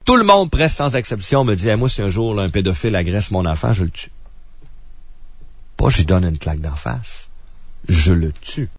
Tout le monde, presque sans exception, me dit, hey, moi, si un jour là, un pédophile agresse mon enfant, je le tue. Pas je lui donne une claque d'en face. Je le tue.